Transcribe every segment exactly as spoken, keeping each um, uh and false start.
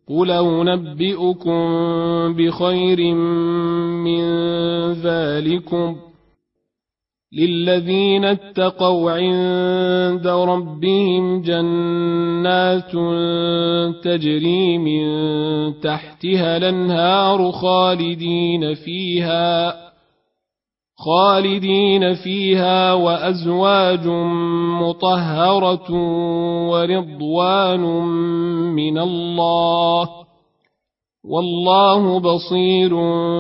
قل أنبئكم بخير من ذلكم للذين اتقوا عند ربهم جنات تجري من تحتها الأنهار خالدين فيها خالدين فيها وأزواج مطهرة ورضوان من الله والله بصير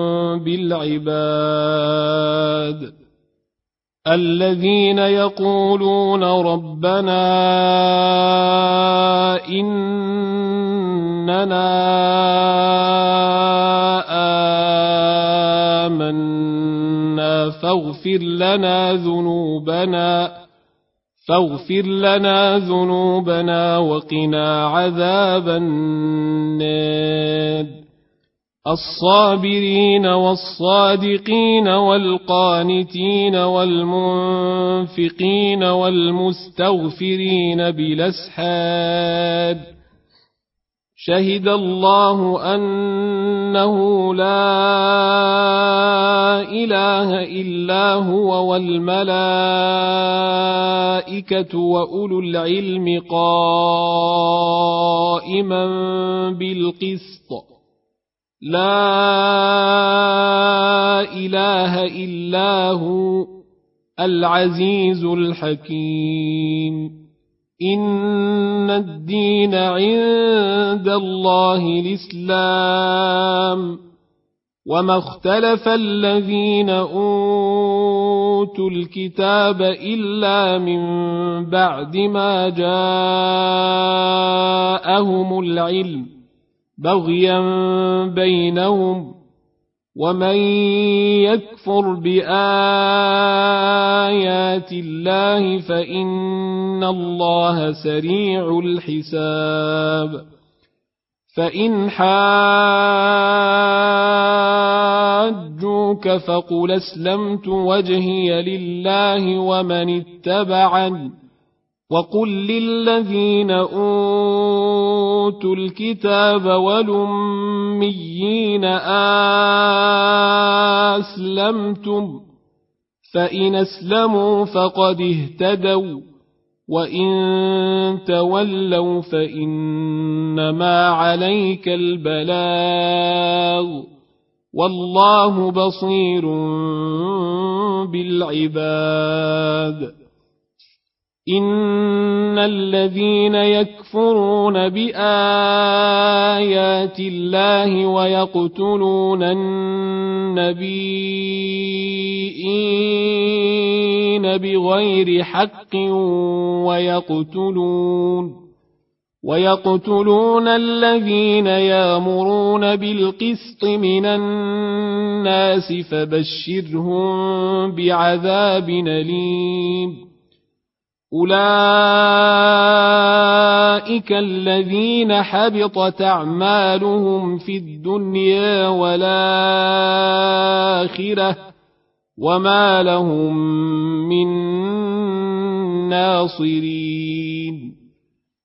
بالعباد الذين يقولون ربنا إننا آمنا فاغفر لنا ذنوبنا فاغفر لنا ذنوبنا وقنا عذاب النار الصابرين والصادقين والقانتين والمنفقين والمستغفرين بالأسحار شهد الله أنه لا إله إلا هو والملائكة وأولو العلم قائما بالقسط لا إله إلا هو العزيز الحكيم إن الدين عند الله الإسلام وما اختلف الذين أوتوا الكتاب إلا من بعد ما جاءهم العلم بغيا بينهم ومن يكفر بآيات الله فإن الله سريع الحساب فإن حاجوك فقل أسلمت وجهي لله ومن اتبعني وقل للذين أوتوا الكتاب والأميين أسلمتم فإن أسلموا فقد اهتدوا وإن تولوا فإنما عليك البلاغ والله بصير بالعباد إن الذين يكفرون بآيات الله ويقتلون النبيين بغير حق ويقتلون ويقتلون الذين يأمرون بالقسط من الناس فبشرهم بعذاب أليم أولئك الذين حبطت أعمالهم في الدنيا والآخرة وما لهم من ناصرين